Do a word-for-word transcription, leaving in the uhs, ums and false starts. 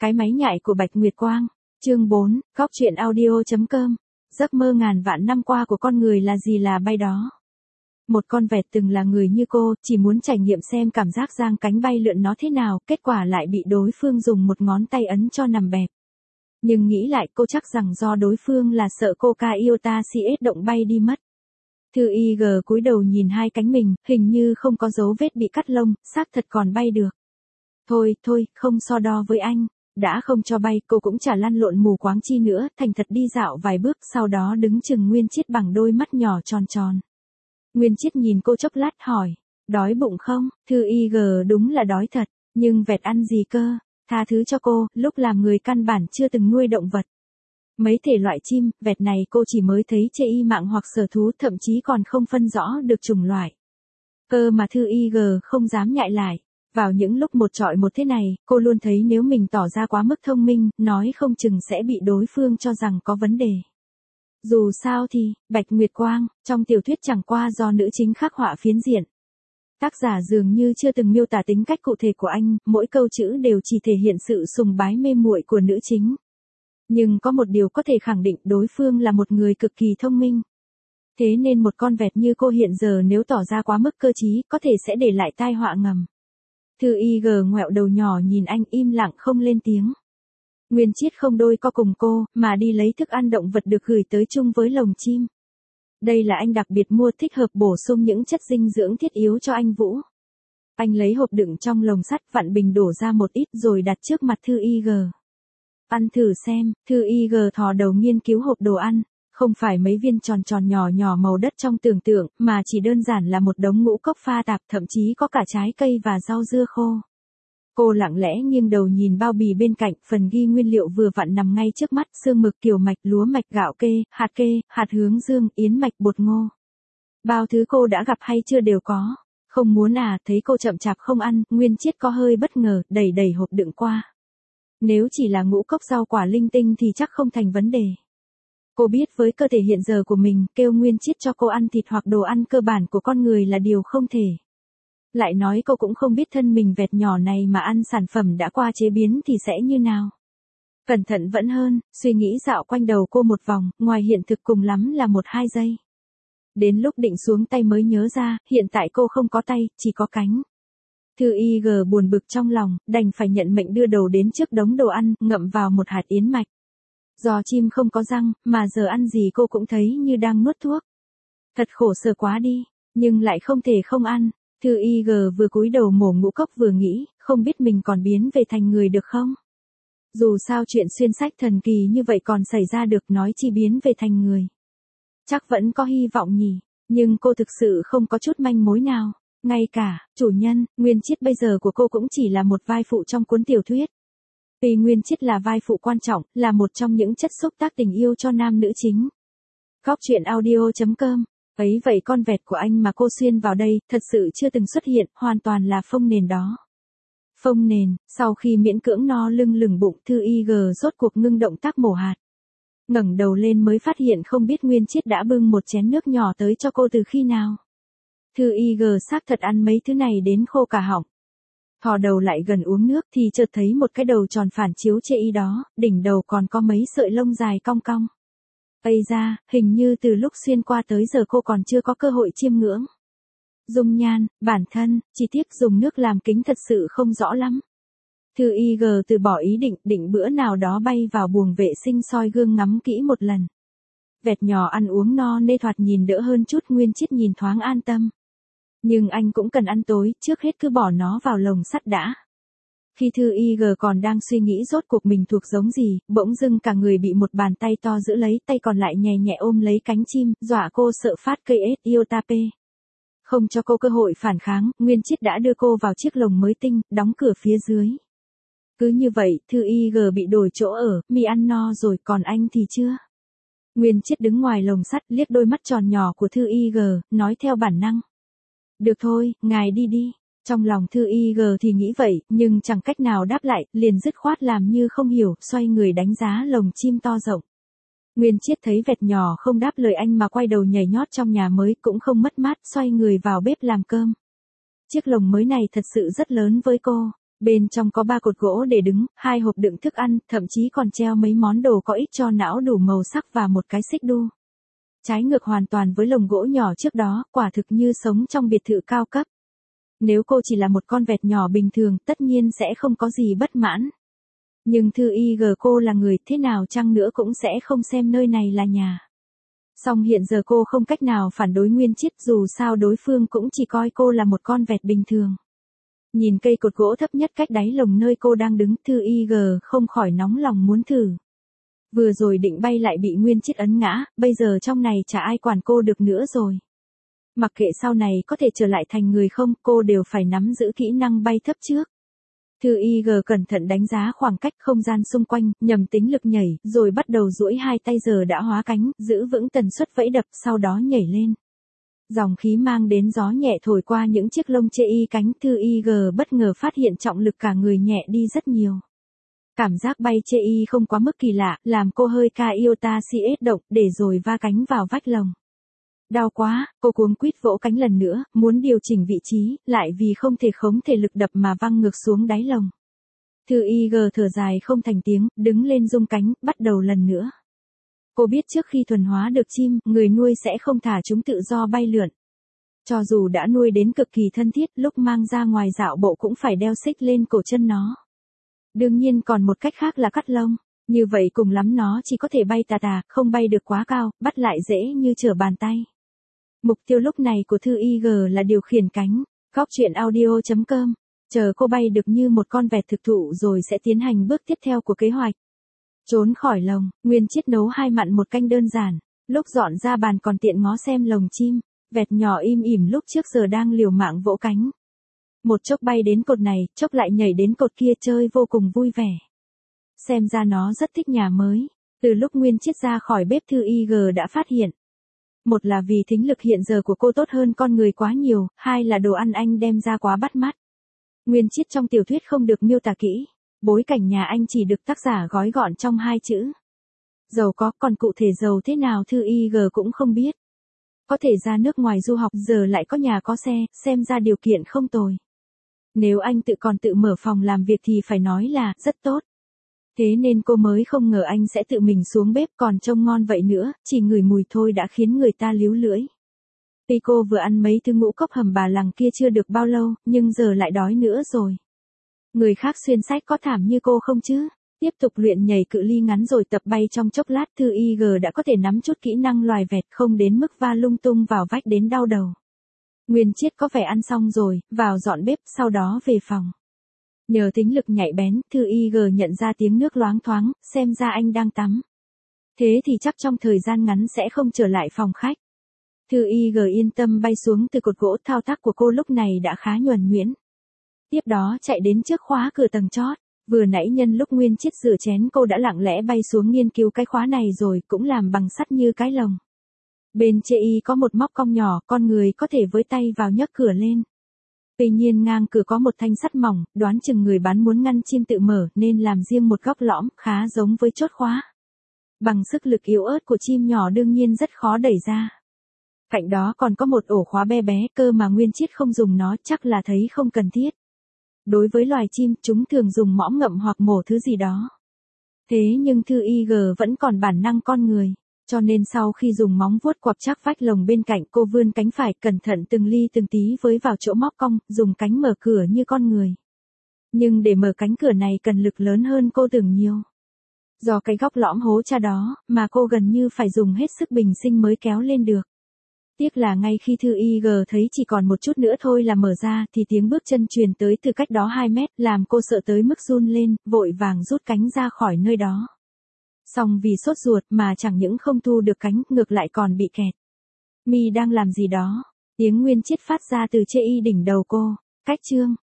Cái máy nhại của Bạch Nguyệt Quang. Chương bốn, Góc truyện audio chấm com. Giấc mơ ngàn vạn năm qua của con người là gì là bay đó. Một con vẹt từng là người như cô, chỉ muốn trải nghiệm xem cảm giác giang cánh bay lượn nó thế nào, kết quả lại bị đối phương dùng một ngón tay ấn cho nằm bẹp. Nhưng nghĩ lại cô chắc rằng do đối phương là sợ cô ca iota cs động bay đi mất. Thư Y G cúi đầu nhìn hai cánh mình, hình như không có dấu vết bị cắt lông, xác thật còn bay được. Thôi, thôi, không so đo với anh. Đã không cho bay, cô cũng chả lăn lộn mù quáng chi nữa, thành thật đi dạo vài bước, sau đó đứng chừng Nguyên Chiết bằng đôi mắt nhỏ tròn tròn. Nguyên Chiết nhìn cô chốc lát hỏi, đói bụng không? Thư Y G đúng là đói thật, nhưng vẹt ăn gì cơ? Tha thứ cho cô, lúc làm người căn bản chưa từng nuôi động vật. Mấy thể loại chim, vẹt này cô chỉ mới thấy chê y mạng hoặc sở thú, thậm chí còn không phân rõ được chủng loại. Cơ mà Thư Y G không dám nhại lại. Vào những lúc một trọi một thế này, cô luôn thấy nếu mình tỏ ra quá mức thông minh, nói không chừng sẽ bị đối phương cho rằng có vấn đề. Dù sao thì, Bạch Nguyệt Quang, trong tiểu thuyết chẳng qua do nữ chính khắc họa phiến diện. Tác giả dường như chưa từng miêu tả tính cách cụ thể của anh, mỗi câu chữ đều chỉ thể hiện sự sùng bái mê muội của nữ chính. Nhưng có một điều có thể khẳng định, đối phương là một người cực kỳ thông minh. Thế nên một con vẹt như cô hiện giờ nếu tỏ ra quá mức cơ trí, có thể sẽ để lại tai họa ngầm. Thư Y G ngoẹo đầu nhỏ nhìn anh im lặng không lên tiếng. Nguyên Chiết không đôi co cùng cô, mà đi lấy thức ăn động vật được gửi tới chung với lồng chim. Đây là anh đặc biệt mua thích hợp bổ sung những chất dinh dưỡng thiết yếu cho anh Vũ. Anh lấy hộp đựng trong lồng sắt vặn bình đổ ra một ít rồi đặt trước mặt Thư Y G. Ăn thử xem, Thư Y G thò đầu nghiên cứu hộp đồ ăn. Không phải mấy viên tròn tròn nhỏ nhỏ màu đất trong tưởng tượng, mà chỉ đơn giản là một đống ngũ cốc pha tạp, thậm chí có cả trái cây và rau dưa khô. Cô lặng lẽ nghiêng đầu nhìn bao bì bên cạnh, phần ghi nguyên liệu vừa vặn nằm ngay trước mắt, xương mực, kiều mạch, lúa mạch, gạo kê, hạt kê, hạt hướng dương, yến mạch, bột ngô. Bao thứ cô đã gặp hay chưa đều có. Không muốn à, thấy cô chậm chạp không ăn, Nguyên Chiết có hơi bất ngờ, đẩy đẩy hộp đựng qua. Nếu chỉ là ngũ cốc rau quả linh tinh thì chắc không thành vấn đề. Cô biết với cơ thể hiện giờ của mình, kêu Nguyên Chiết cho cô ăn thịt hoặc đồ ăn cơ bản của con người là điều không thể. Lại nói cô cũng không biết thân mình vẹt nhỏ này mà ăn sản phẩm đã qua chế biến thì sẽ như nào. Cẩn thận vẫn hơn, suy nghĩ dạo quanh đầu cô một vòng, ngoài hiện thực cùng lắm là một hai giây. Đến lúc định xuống tay mới nhớ ra, hiện tại cô không có tay, chỉ có cánh. Thư Y G buồn bực trong lòng, đành phải nhận mệnh đưa đầu đến trước đống đồ ăn, ngậm vào một hạt yến mạch. Do chim không có răng, mà giờ ăn gì cô cũng thấy như đang nuốt thuốc. Thật khổ sở quá đi, nhưng lại không thể không ăn. Thư Y G vừa cúi đầu mổ ngũ cốc vừa nghĩ, không biết mình còn biến về thành người được không? Dù sao chuyện xuyên sách thần kỳ như vậy còn xảy ra được, nói chi biến về thành người. Chắc vẫn có hy vọng nhỉ, nhưng cô thực sự không có chút manh mối nào. Ngay cả, chủ nhân, Nguyên Chiết bây giờ của cô cũng chỉ là một vai phụ trong cuốn tiểu thuyết. Vì Nguyên Chiết là vai phụ quan trọng, là một trong những chất xúc tác tình yêu cho nam nữ chính. Góc truyện audio chấm com. Ấy vậy con vẹt của anh mà cô xuyên vào đây, thật sự chưa từng xuất hiện, hoàn toàn là phông nền đó. Phông nền, sau khi miễn cưỡng no lưng lửng bụng, Thư Y G rốt cuộc ngưng động tác mổ hạt. Ngẩng đầu lên mới phát hiện không biết Nguyên Chiết đã bưng một chén nước nhỏ tới cho cô từ khi nào. Thư Y G xác thật ăn mấy thứ này đến khô cả họng. Thò đầu lại gần uống nước thì chợt thấy một cái đầu tròn phản chiếu chê y đó, đỉnh đầu còn có mấy sợi lông dài cong cong. Ây da, hình như từ lúc xuyên qua tới giờ cô còn chưa có cơ hội chiêm ngưỡng. Dung nhan, bản thân, chi tiết dùng nước làm kính thật sự không rõ lắm. Thư Y G từ bỏ ý định, định bữa nào đó bay vào buồng vệ sinh soi gương ngắm kỹ một lần. Vẹt nhỏ ăn uống no nê thoạt nhìn đỡ hơn chút, Nguyên Chiết nhìn thoáng an tâm. Nhưng anh cũng cần ăn tối, trước hết cứ bỏ nó vào lồng sắt đã. Khi Thư Y G còn đang suy nghĩ rốt cuộc mình thuộc giống gì, bỗng dưng cả người bị một bàn tay to giữ lấy, tay còn lại nhẹ nhẹ ôm lấy cánh chim, dọa cô sợ phát cây ết iotape. Không cho cô cơ hội phản kháng, Nguyên Chiết đã đưa cô vào chiếc lồng mới tinh, đóng cửa phía dưới. Cứ như vậy, Thư Y G bị đổi chỗ ở, mi ăn no rồi, còn anh thì chưa. Nguyên Chiết đứng ngoài lồng sắt, liếc đôi mắt tròn nhỏ của Thư Y G, nói theo bản năng. Được thôi, ngài đi đi. Trong lòng Thư Y G thì nghĩ vậy, nhưng chẳng cách nào đáp lại, liền dứt khoát làm như không hiểu, xoay người đánh giá lồng chim to rộng. Nguyên Chiết thấy vẹt nhỏ không đáp lời anh mà quay đầu nhảy nhót trong nhà mới, cũng không mất mát, xoay người vào bếp làm cơm. Chiếc lồng mới này thật sự rất lớn với cô. Bên trong có ba cột gỗ để đứng, hai hộp đựng thức ăn, thậm chí còn treo mấy món đồ có ích cho não đủ màu sắc và một cái xích đu. Trái ngược hoàn toàn với lồng gỗ nhỏ trước đó, quả thực như sống trong biệt thự cao cấp. Nếu cô chỉ là một con vẹt nhỏ bình thường, tất nhiên sẽ không có gì bất mãn. Nhưng Thư Y G cô là người, thế nào chăng nữa cũng sẽ không xem nơi này là nhà. Song hiện giờ cô không cách nào phản đối Nguyên Chiết, dù sao đối phương cũng chỉ coi cô là một con vẹt bình thường. Nhìn cây cột gỗ thấp nhất cách đáy lồng nơi cô đang đứng, Thư Y G không khỏi nóng lòng muốn thử. Vừa rồi định bay lại bị Nguyên Chiết ấn ngã, bây giờ trong này chả ai quản cô được nữa rồi. Mặc kệ sau này có thể trở lại thành người không, cô đều phải nắm giữ kỹ năng bay thấp trước. Thư Y G cẩn thận đánh giá khoảng cách không gian xung quanh, nhầm tính lực nhảy, rồi bắt đầu duỗi hai tay giờ đã hóa cánh, giữ vững tần suất vẫy đập, sau đó nhảy lên. Dòng khí mang đến gió nhẹ thổi qua những chiếc lông chê y cánh, Thư Y G bất ngờ phát hiện trọng lực cả người nhẹ đi rất nhiều. Cảm giác bay chê y không quá mức kỳ lạ, làm cô hơi ca iota cs động, để rồi va cánh vào vách lồng. Đau quá, cô cuống quýt vỗ cánh lần nữa, muốn điều chỉnh vị trí, lại vì không thể khống thể lực đập mà văng ngược xuống đáy lồng. Thư Y G thở dài không thành tiếng, đứng lên rung cánh, bắt đầu lần nữa. Cô biết trước khi thuần hóa được chim, người nuôi sẽ không thả chúng tự do bay lượn. Cho dù đã nuôi đến cực kỳ thân thiết, lúc mang ra ngoài dạo bộ cũng phải đeo xích lên cổ chân nó. Đương nhiên còn một cách khác là cắt lông. Như vậy cùng lắm nó chỉ có thể bay tà tà, không bay được quá cao, bắt lại dễ như trở bàn tay. Mục tiêu lúc này của Thư Y G là điều khiển cánh. Góc truyện audio chấm com. Chờ cô bay được như một con vẹt thực thụ rồi sẽ tiến hành bước tiếp theo của kế hoạch. Trốn khỏi lồng, Nguyên Chiết nấu hai mặn một canh đơn giản. Lúc dọn ra bàn còn tiện ngó xem lồng chim. Vẹt nhỏ im ỉm lúc trước giờ đang liều mạng vỗ cánh. Một chốc bay đến cột này, chốc lại nhảy đến cột kia, chơi vô cùng vui vẻ. Xem ra nó rất thích nhà mới. Từ lúc Nguyên Chiết ra khỏi bếp, Thư Y G đã phát hiện. Một là vì thính lực hiện giờ của cô tốt hơn con người quá nhiều, hai là đồ ăn anh đem ra quá bắt mắt. Nguyên Chiết trong tiểu thuyết không được miêu tả kỹ, bối cảnh nhà anh chỉ được tác giả gói gọn trong hai chữ. Giàu có, còn cụ thể giàu thế nào Thư Y G cũng không biết. Có thể ra nước ngoài du học, giờ lại có nhà có xe, xem ra điều kiện không tồi. Nếu anh tự còn tự mở phòng làm việc thì phải nói là rất tốt. Thế nên cô mới không ngờ anh sẽ tự mình xuống bếp, còn trông ngon vậy nữa, chỉ ngửi mùi thôi đã khiến người ta líu lưỡi. Tuy cô vừa ăn mấy thứ ngũ cốc hầm bà lằng kia chưa được bao lâu, nhưng giờ lại đói nữa rồi. Người khác xuyên sách có thảm như cô không chứ? Tiếp tục luyện nhảy cự ly ngắn rồi tập bay trong chốc lát, Thư Y G đã có thể nắm chút kỹ năng loài vẹt, không đến mức va lung tung vào vách đến đau đầu. Nguyên Chiết có vẻ ăn xong rồi, vào dọn bếp, sau đó về phòng. Nhờ tính lực nhạy bén, Thư Y G nhận ra tiếng nước loáng thoáng, xem ra anh đang tắm. Thế thì chắc trong thời gian ngắn sẽ không trở lại phòng khách. Thư Y G yên tâm bay xuống từ cột gỗ, thao tác của cô lúc này đã khá nhuần nhuyễn. Tiếp đó chạy đến trước khóa cửa tầng chót. Vừa nãy nhân lúc Nguyên Chiết rửa chén cô đã lặng lẽ bay xuống nghiên cứu cái khóa này rồi, cũng làm bằng sắt như cái lồng. Bên chê y có một móc cong nhỏ, con người có thể với tay vào nhấc cửa lên. Tuy nhiên ngang cửa có một thanh sắt mỏng, đoán chừng người bán muốn ngăn chim tự mở nên làm riêng một góc lõm, khá giống với chốt khóa. Bằng sức lực yếu ớt của chim nhỏ đương nhiên rất khó đẩy ra. Cạnh đó còn có một ổ khóa bé bé, cơ mà Nguyên Chiết không dùng nó, chắc là thấy không cần thiết. Đối với loài chim, chúng thường dùng mõm ngậm hoặc mổ thứ gì đó. Thế nhưng Thư Y G vẫn còn bản năng con người. Cho nên sau khi dùng móng vuốt quặp chắc vách lồng bên cạnh, cô vươn cánh phải, cẩn thận từng ly từng tí với vào chỗ móc cong, dùng cánh mở cửa như con người. Nhưng để mở cánh cửa này cần lực lớn hơn cô tưởng nhiều. Do cái góc lõm hố cha đó, mà cô gần như phải dùng hết sức bình sinh mới kéo lên được. Tiếc là ngay khi Thư Y G thấy chỉ còn một chút nữa thôi là mở ra, thì tiếng bước chân truyền tới từ cách đó hai mét, làm cô sợ tới mức run lên, vội vàng rút cánh ra khỏi nơi đó. Xong vì sốt ruột mà chẳng những không thu được cánh, ngược lại còn bị kẹt. Mi đang làm gì đó? Tiếng Nguyên Chiết phát ra từ chê y đỉnh đầu cô. Cách chương.